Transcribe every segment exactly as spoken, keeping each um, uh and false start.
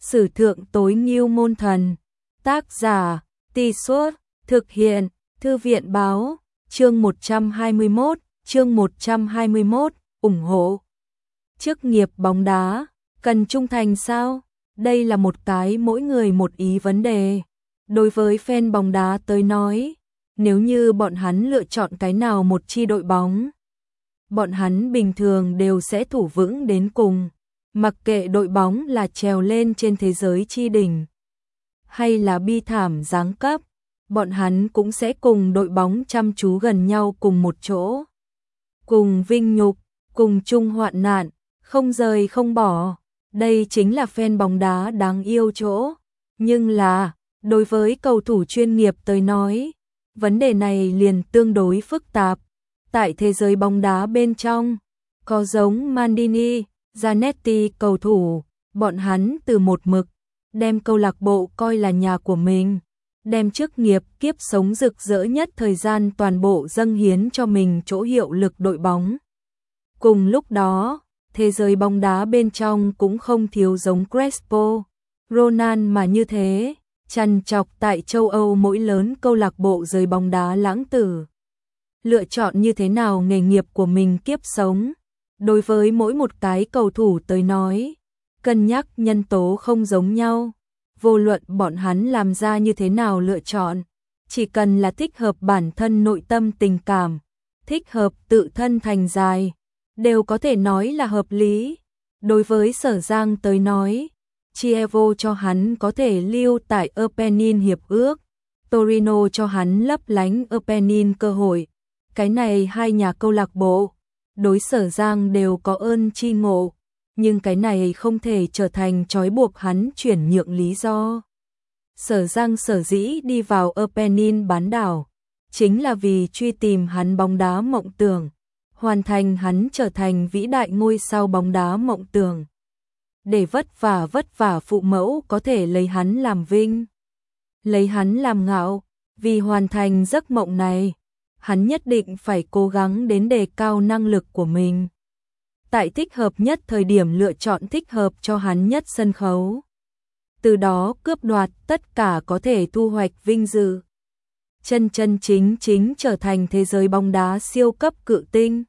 Sử thượng tối ngưu môn thần. Tác giả, Tì Suốt, thực hiện, Thư viện báo, chương một trăm hai mươi mốt, chương một trăm hai mươi mốt, ủng hộ. Chức nghiệp bóng đá, cần trung thành sao? Đây là một cái mỗi người một ý vấn đề. Đối với fan bóng đá tới nói, nếu như bọn hắn lựa chọn cái nào một chi đội bóng, bọn hắn bình thường đều sẽ thủ vững đến cùng. Mặc kệ đội bóng là trèo lên trên thế giới chi đỉnh, hay là bi thảm giáng cấp, bọn hắn cũng sẽ cùng đội bóng chăm chú gần nhau cùng một chỗ. Cùng vinh nhục, cùng chung hoạn nạn, không rời không bỏ. Đây chính là fan bóng đá đáng yêu chỗ. Nhưng là, đối với cầu thủ chuyên nghiệp tới nói, vấn đề này liền tương đối phức tạp. Tại thế giới bóng đá bên trong, có giống Maldini, Zanetti cầu thủ, bọn hắn từ một mực, đem câu lạc bộ coi là nhà của mình, đem chức nghiệp kiếp sống rực rỡ nhất thời gian toàn bộ dâng hiến cho mình chỗ hiệu lực đội bóng. Cùng lúc đó, thế giới bóng đá bên trong cũng không thiếu giống Crespo, Ronald mà như thế, trằn trọc tại châu Âu mỗi lớn câu lạc bộ giới bóng đá lãng tử. Lựa chọn như thế nào nghề nghiệp của mình kiếp sống, đối với mỗi một cái cầu thủ tới nói, cân nhắc nhân tố không giống nhau. Vô luận bọn hắn làm ra như thế nào lựa chọn, chỉ cần là thích hợp bản thân nội tâm tình cảm, thích hợp tự thân thành dài, đều có thể nói là hợp lý. Đối với Sở Giang tới nói, Chievo cho hắn có thể lưu tại Apennin hiệp ước, Torino cho hắn lấp lánh Apennin cơ hội. Cái này hai nhà câu lạc bộ, đối Sở Giang đều có ơn chi ngộ, nhưng cái này không thể trở thành trói buộc hắn chuyển nhượng lý do. Sở Giang sở dĩ đi vào Apennin bán đảo, chính là vì truy tìm hắn bóng đá mộng tưởng, hoàn thành hắn trở thành vĩ đại ngôi sao bóng đá mộng tưởng. Để vất vả vất vả phụ mẫu có thể lấy hắn làm vinh, lấy hắn làm ngạo, vì hoàn thành giấc mộng này, hắn nhất định phải cố gắng đến đề cao năng lực của mình. Tại thích hợp nhất thời điểm lựa chọn thích hợp cho hắn nhất sân khấu. Từ đó cướp đoạt tất cả có thể thu hoạch vinh dự. Chân chân chính chính trở thành thế giới bóng đá siêu cấp cự tinh.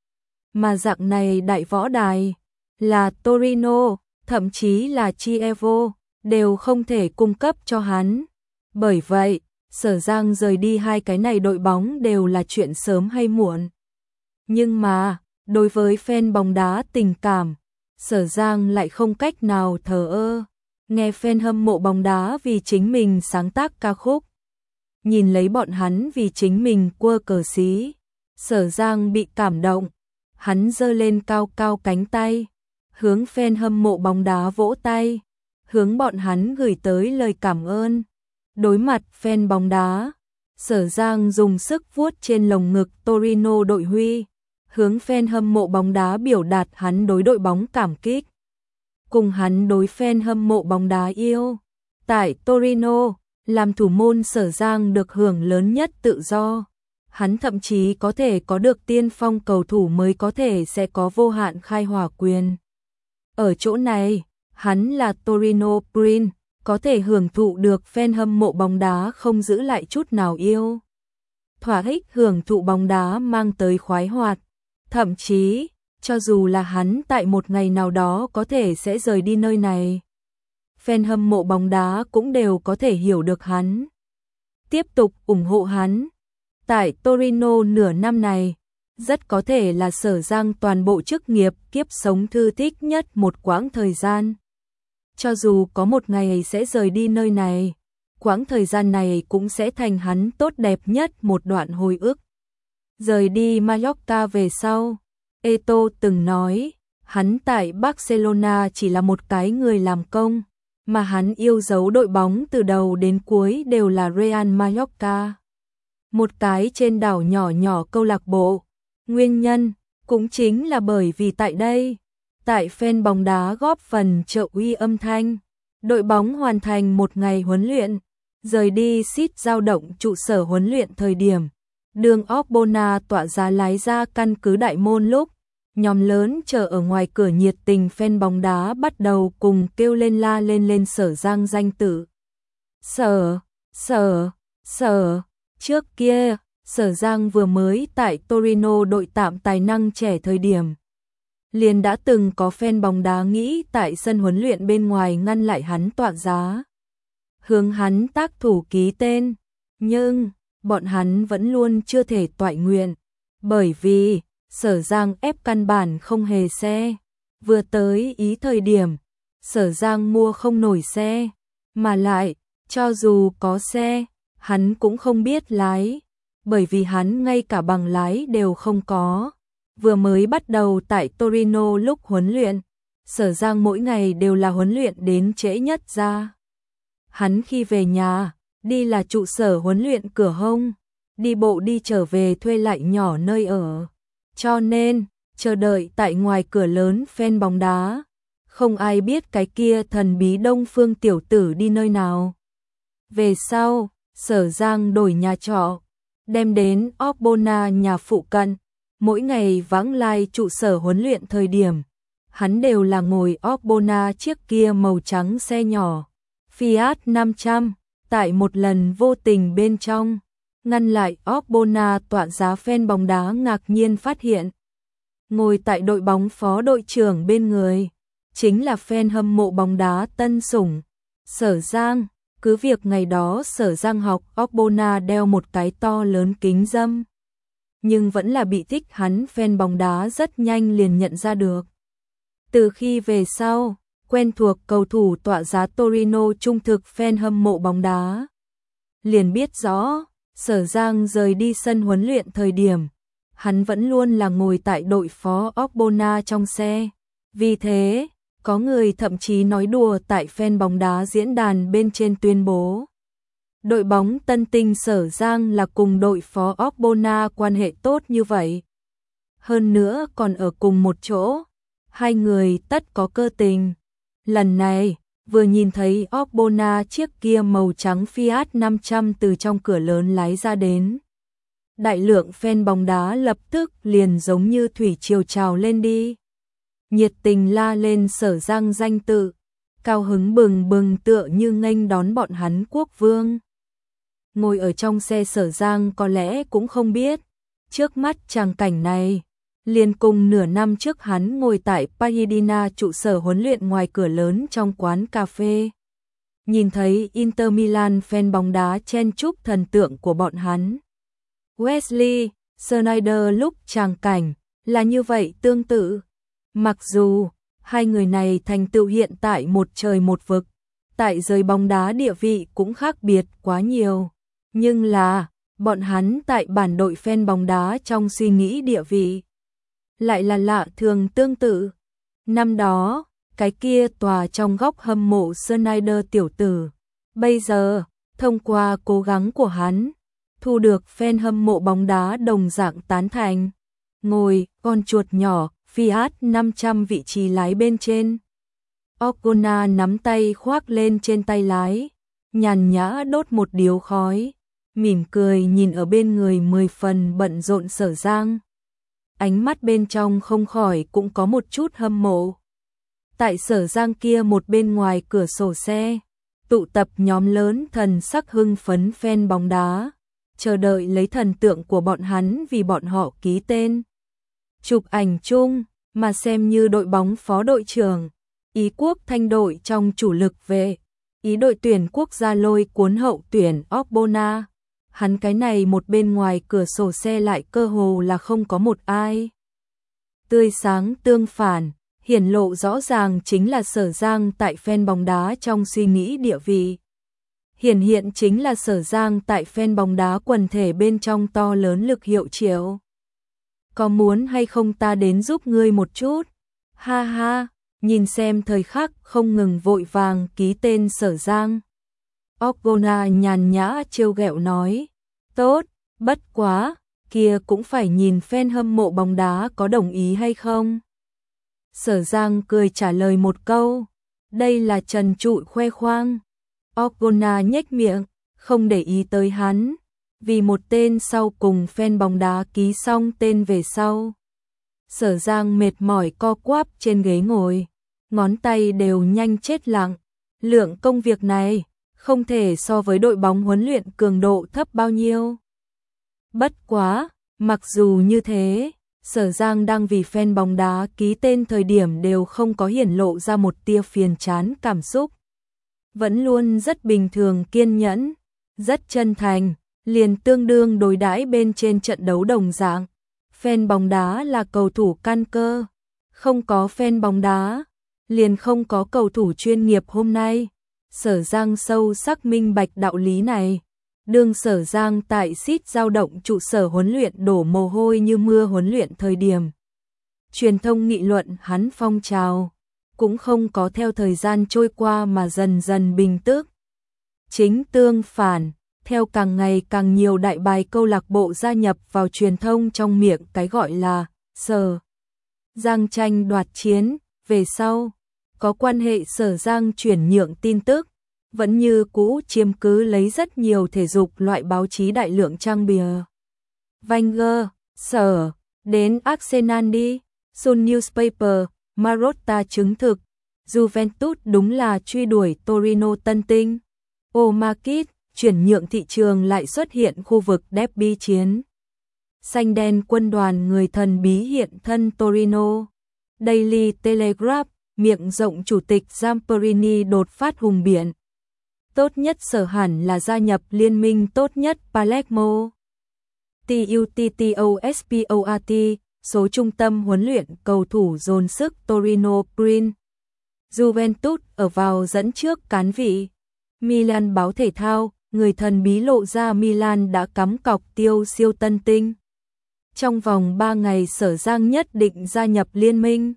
Mà dạng này đại võ đài, là Torino, thậm chí là Chievo, đều không thể cung cấp cho hắn. Bởi vậy, Sở Giang rời đi hai cái này đội bóng đều là chuyện sớm hay muộn. Nhưng mà, đối với fan bóng đá tình cảm, Sở Giang lại không cách nào thờ ơ. Nghe fan hâm mộ bóng đá vì chính mình sáng tác ca khúc, nhìn lấy bọn hắn vì chính mình quơ cờ xí, Sở Giang bị cảm động. Hắn giơ lên cao cao cánh tay, hướng fan hâm mộ bóng đá vỗ tay, hướng bọn hắn gửi tới lời cảm ơn. Đối mặt fan bóng đá, Sở Giang dùng sức vuốt trên lồng ngực Torino đội huy, hướng fan hâm mộ bóng đá biểu đạt hắn đối đội bóng cảm kích. Cùng hắn đối fan hâm mộ bóng đá yêu. Tại Torino, làm thủ môn Sở Giang được hưởng lớn nhất tự do. Hắn thậm chí có thể có được tiên phong cầu thủ mới có thể sẽ có vô hạn khai hỏa quyền. Ở chỗ này, hắn là Torino Prince, có thể hưởng thụ được fan hâm mộ bóng đá không giữ lại chút nào yêu. Thỏa thích hưởng thụ bóng đá mang tới khoái hoạt. Thậm chí, cho dù là hắn tại một ngày nào đó có thể sẽ rời đi nơi này, fan hâm mộ bóng đá cũng đều có thể hiểu được hắn, tiếp tục ủng hộ hắn. Tại Torino nửa năm này, rất có thể là Sở Giang toàn bộ chức nghiệp kiếp sống thư thích nhất một quãng thời gian. Cho dù có một ngày sẽ rời đi nơi này, quãng thời gian này cũng sẽ thành hắn tốt đẹp nhất một đoạn hồi ức. Rời đi Mallorca về sau, Eto'o từng nói, hắn tại Barcelona chỉ là một cái người làm công, mà hắn yêu dấu đội bóng từ đầu đến cuối đều là Real Mallorca. Một cái trên đảo nhỏ nhỏ câu lạc bộ. Nguyên nhân cũng chính là bởi vì tại đây, tại fan bóng đá góp phần trợ uy âm thanh, đội bóng hoàn thành một ngày huấn luyện, rời đi Sít dao động trụ sở huấn luyện thời điểm, đường Ogbonna tỏa giá lái ra căn cứ đại môn lúc, Nhóm lớn chờ ở ngoài cửa nhiệt tình fan bóng đá bắt đầu cùng kêu lên la lên lên Sở Giang danh tự. Sở, sở, sở, trước kia, Sở Giang vừa mới tại Torino đội tạm tài năng trẻ thời điểm. Liền đã từng có fan bóng đá nghĩ tại sân huấn luyện bên ngoài ngăn lại hắn tọa giá. Hướng hắn tác thủ ký tên, nhưng bọn hắn vẫn luôn chưa thể toại nguyện, bởi vì Sở Giang ép căn bản không hề xe. Vừa tới ý thời điểm, Sở Giang mua không nổi xe, mà lại, cho dù có xe, hắn cũng không biết lái, bởi vì hắn ngay cả bằng lái đều không có. Vừa mới bắt đầu tại Torino lúc huấn luyện, Sở Giang mỗi ngày đều là huấn luyện đến trễ nhất ra. Hắn khi về nhà, đi là trụ sở huấn luyện cửa hông, đi bộ đi trở về thuê lại nhỏ nơi ở. Cho nên, chờ đợi tại ngoài cửa lớn fan bóng đá, không ai biết cái kia thần bí Đông Phương tiểu tử đi nơi nào. Về sau, Sở Giang đổi nhà trọ, đem đến Obona nhà phụ cận, mỗi ngày vãng lai trụ sở huấn luyện thời điểm, hắn đều là ngồi Obona chiếc kia màu trắng xe nhỏ, Fiat năm trăm, tại một lần vô tình bên trong, ngăn lại Obona tọa giá fan bóng đá ngạc nhiên phát hiện. Ngồi tại đội bóng phó đội trưởng bên người, chính là fan hâm mộ bóng đá tân sủng, Sở Giang. Cứ việc ngày đó Sở Giang học Obona đeo một cái to lớn kính râm, nhưng vẫn là bị thích hắn fan bóng đá rất nhanh liền nhận ra được. Từ khi về sau, quen thuộc cầu thủ tọa giá Torino trung thực fan hâm mộ bóng đá, liền biết rõ, Sở Giang rời đi sân huấn luyện thời điểm, hắn vẫn luôn là ngồi tại đội phó Obona trong xe. Vì thế, có người thậm chí nói đùa tại fan bóng đá diễn đàn bên trên tuyên bố. Đội bóng Tân Tinh Sở Giang là cùng đội phó Obona quan hệ tốt như vậy. Hơn nữa còn ở cùng một chỗ, hai người tất có cơ tình. Lần này, vừa nhìn thấy Obona chiếc kia màu trắng Fiat năm trăm từ trong cửa lớn lái ra đến. Đại lượng fan bóng đá lập tức liền giống như thủy triều trào lên đi. Nhiệt tình la lên Sở Giang danh tự, cao hứng bừng bừng tựa như nghênh đón bọn hắn quốc vương. Ngồi ở trong xe Sở Giang có lẽ cũng không biết, trước mắt tràng cảnh này, liền cùng nửa năm trước hắn ngồi tại Pasadena trụ sở huấn luyện ngoài cửa lớn trong quán cà phê. Nhìn thấy Inter Milan fan bóng đá chen chúc thần tượng của bọn hắn. Wesley Sneijder lúc tràng cảnh là như vậy tương tự. Mặc dù hai người này thành tựu hiện tại một trời một vực, tại giới bóng đá địa vị cũng khác biệt quá nhiều, nhưng là bọn hắn tại bản đội fan bóng đá trong suy nghĩ địa vị lại là lạ thường tương tự. Năm đó, cái kia tòa trong góc hâm mộ Sneijder tiểu tử, bây giờ, thông qua cố gắng của hắn, thu được fan hâm mộ bóng đá đồng dạng tán thành, ngồi con chuột nhỏ Fiat năm trăm vị trí lái bên trên. Obona nắm tay khoác lên trên tay lái, nhàn nhã đốt một điếu khói, mỉm cười nhìn ở bên người mười phần bận rộn Sở Giang. Ánh mắt bên trong không khỏi cũng có một chút hâm mộ. Tại Sở Giang kia một bên ngoài cửa sổ xe, tụ tập nhóm lớn thần sắc hưng phấn fan bóng đá, chờ đợi lấy thần tượng của bọn hắn vì bọn họ ký tên. Chụp ảnh chung, mà xem như đội bóng phó đội trưởng, Ý quốc thanh đội trong chủ lực về, Ý đội tuyển quốc gia lôi cuốn hậu tuyển Obona. Hắn cái này một bên ngoài cửa sổ xe lại cơ hồ là không có một ai. Tươi sáng tương phản, hiển lộ rõ ràng chính là Sở Giang tại fan bóng đá trong suy nghĩ địa vị. Hiển hiện chính là Sở Giang tại fan bóng đá quần thể bên trong to lớn lực hiệu triệu. Có muốn hay không ta đến giúp ngươi một chút? Ha ha, nhìn xem thời khắc không ngừng vội vàng ký tên Sở Giang. Obona nhàn nhã trêu ghẹo nói, tốt, bất quá, kia cũng phải nhìn fan hâm mộ bóng đá có đồng ý hay không. Sở Giang cười trả lời một câu, đây là trần trụi khoe khoang. Obona nhếch miệng, không để ý tới hắn, vì một tên sau cùng fan bóng đá ký xong tên về sau. Sở Giang mệt mỏi co quắp trên ghế ngồi, ngón tay đều nhanh chết lặng. Lượng công việc này không thể so với đội bóng huấn luyện cường độ thấp bao nhiêu. Bất quá, mặc dù như thế, Sở Giang đang vì fan bóng đá ký tên thời điểm đều không có hiển lộ ra một tia phiền chán cảm xúc. Vẫn luôn rất bình thường kiên nhẫn, rất chân thành, liền tương đương đối đãi bên trên trận đấu đồng dạng. Fan bóng đá là cầu thủ căn cơ, không có fan bóng đá, liền không có cầu thủ chuyên nghiệp hôm nay. Sở Giang sâu sắc minh bạch đạo lý này. Đương Sở Giang tại sít dao động trụ sở huấn luyện đổ mồ hôi như mưa huấn luyện thời điểm. Truyền thông nghị luận hắn phong trào, cũng không có theo thời gian trôi qua mà dần dần bình tức. Chính tương phản, theo càng ngày càng nhiều đại bài câu lạc bộ gia nhập vào truyền thông trong miệng cái gọi là Sở Giang tranh đoạt chiến, về sau, có quan hệ Sở Giang chuyển nhượng tin tức, vẫn như cũ chiếm cứ lấy rất nhiều thể dục loại báo chí đại lượng trang bìa. Wenger, Sở, đến Arsenal đi, Sun Newspaper, Marotta chứng thực, Juventus đúng là truy đuổi Torino tân tinh. Omarkit, chuyển nhượng thị trường lại xuất hiện khu vực derby chiến. Xanh đen quân đoàn người thần bí hiện thân Torino. Daily Telegraph, miệng rộng chủ tịch Zamperini đột phát hùng biện. Tốt nhất Sở hẳn là gia nhập liên minh tốt nhất Palermo. TUTTOSPORT, số trung tâm huấn luyện cầu thủ dồn sức Torino Print. Juventus ở vào dẫn trước cán vị. Milan báo thể thao, người thần bí lộ ra Milan đã cắm cọc tiêu siêu tân tinh. Trong vòng ba ngày Sở Giang nhất định gia nhập liên minh.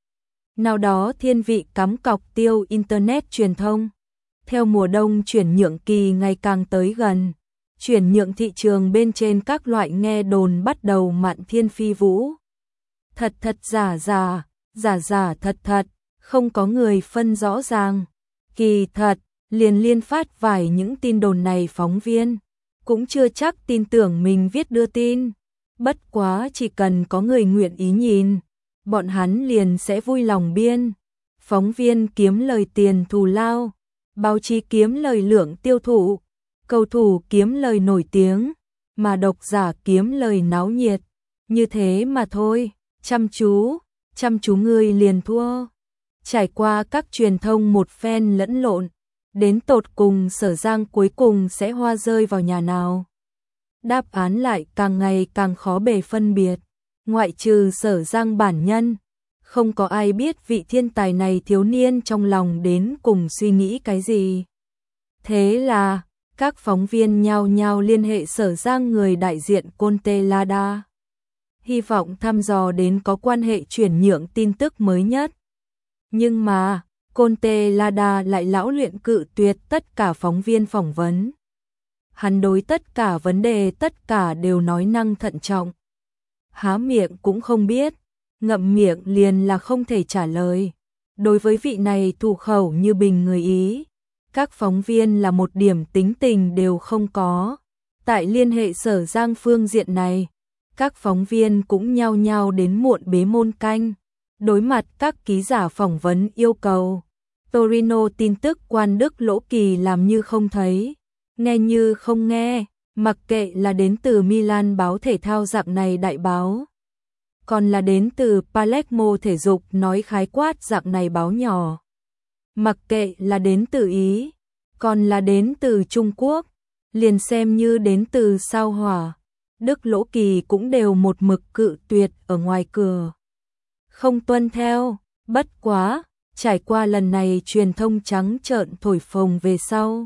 Nào đó thiên vị cắm cọc tiêu Internet truyền thông. Theo mùa đông chuyển nhượng kỳ ngày càng tới gần, chuyển nhượng thị trường bên trên các loại nghe đồn bắt đầu mạn thiên phi vũ. Thật thật giả giả, giả giả thật thật, không có người phân rõ ràng. Kỳ thật, liền liên phát vài những tin đồn này phóng viên, cũng chưa chắc tin tưởng mình viết đưa tin. Bất quá chỉ cần có người nguyện ý nhìn, bọn hắn liền sẽ vui lòng biên. Phóng viên kiếm lời tiền thù lao, báo chí kiếm lời lượng tiêu thụ, cầu thủ kiếm lời nổi tiếng, mà độc giả kiếm lời náo nhiệt. Như thế mà thôi, chăm chú, chăm chú người liền thua. Trải qua các truyền thông một phen lẫn lộn, đến tột cùng Sở Giang cuối cùng sẽ hoa rơi vào nhà nào. Đáp án lại càng ngày càng khó bề phân biệt, ngoại trừ Sở Giang bản nhân. Không có ai biết vị thiên tài này thiếu niên trong lòng đến cùng suy nghĩ cái gì. Thế là, các phóng viên nhao nhao liên hệ Sở Giang người đại diện Conte Lada. Hy vọng thăm dò đến có quan hệ chuyển nhượng tin tức mới nhất. Nhưng mà, Conte Lada lại lão luyện cự tuyệt tất cả phóng viên phỏng vấn. Hắn đối tất cả vấn đề tất cả đều nói năng thận trọng. Há miệng cũng không biết, ngậm miệng liền là không thể trả lời. Đối với vị này thủ khẩu như bình người Ý, các phóng viên là một điểm tính tình đều không có. Tại liên hệ Sở Giang phương diện này, các phóng viên cũng nhao nhao đến muộn bế môn canh. Đối mặt các ký giả phỏng vấn yêu cầu, Torino tin tức quan Đức Lỗ Kỳ làm như không thấy, nghe như không nghe, mặc kệ là đến từ Milan báo thể thao dạng này đại báo, còn là đến từ Palermo thể dục nói khái quát dạng này báo nhỏ. Mặc kệ là đến từ Ý, còn là đến từ Trung Quốc, liền xem như đến từ Sao Hỏa, Đức Lỗ Kỳ cũng đều một mực cự tuyệt ở ngoài cửa. Không tuân theo, bất quá, trải qua lần này truyền thông trắng trợn thổi phồng về sau.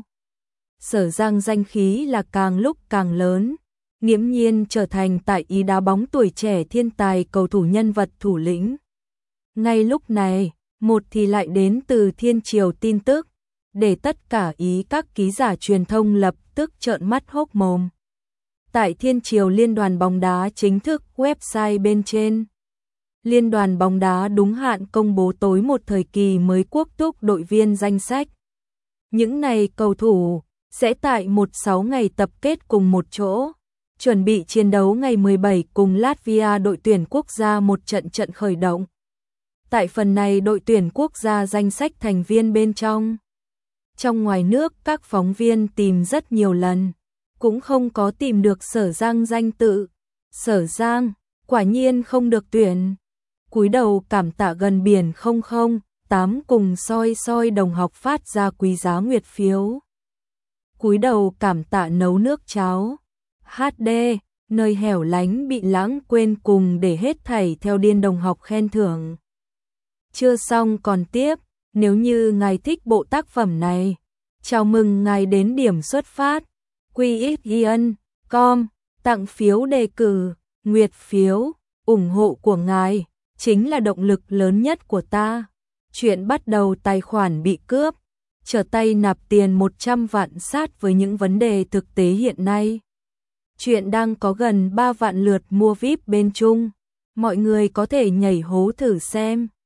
Sở Giang danh khí là càng lúc càng lớn, nghiễm nhiên trở thành tại Ý đá bóng tuổi trẻ thiên tài cầu thủ nhân vật thủ lĩnh. Ngay lúc này, một thì lại đến từ Thiên Triều tin tức, để tất cả Ý các ký giả truyền thông lập tức trợn mắt hốc mồm. Tại Thiên Triều Liên đoàn bóng đá chính thức website bên trên, Liên đoàn bóng đá đúng hạn công bố tối một thời kỳ mới quốc túc đội viên danh sách. Những này cầu thủ sẽ tại một sáu ngày tập kết cùng một chỗ, chuẩn bị chiến đấu ngày mười bảy cùng Latvia đội tuyển quốc gia một trận trận khởi động. Tại phần này đội tuyển quốc gia danh sách thành viên bên trong. Trong ngoài nước các phóng viên tìm rất nhiều lần, cũng không có tìm được Sở Giang danh tự. Sở Giang, quả nhiên không được tuyển. Cúi đầu cảm tạ gần biển không không tám cùng soi soi đồng học phát ra quý giá nguyệt phiếu. Cúi đầu cảm tạ nấu nước cháo. hát đê, nơi hẻo lánh bị lãng quên cùng để hết thảy theo điên đồng học khen thưởng. Chưa xong còn tiếp, nếu như ngài thích bộ tác phẩm này, chào mừng ngài đến điểm xuất phát. quy ích ian chấm com, tặng phiếu đề cử, nguyệt phiếu, ủng hộ của ngài, chính là động lực lớn nhất của ta. Chuyện bắt đầu tài khoản bị cướp, trở tay nạp tiền một trăm vạn sát với những vấn đề thực tế hiện nay. Chuyện đang có gần ba vạn lượt mua víp bên Trung, mọi người có thể nhảy hố thử xem.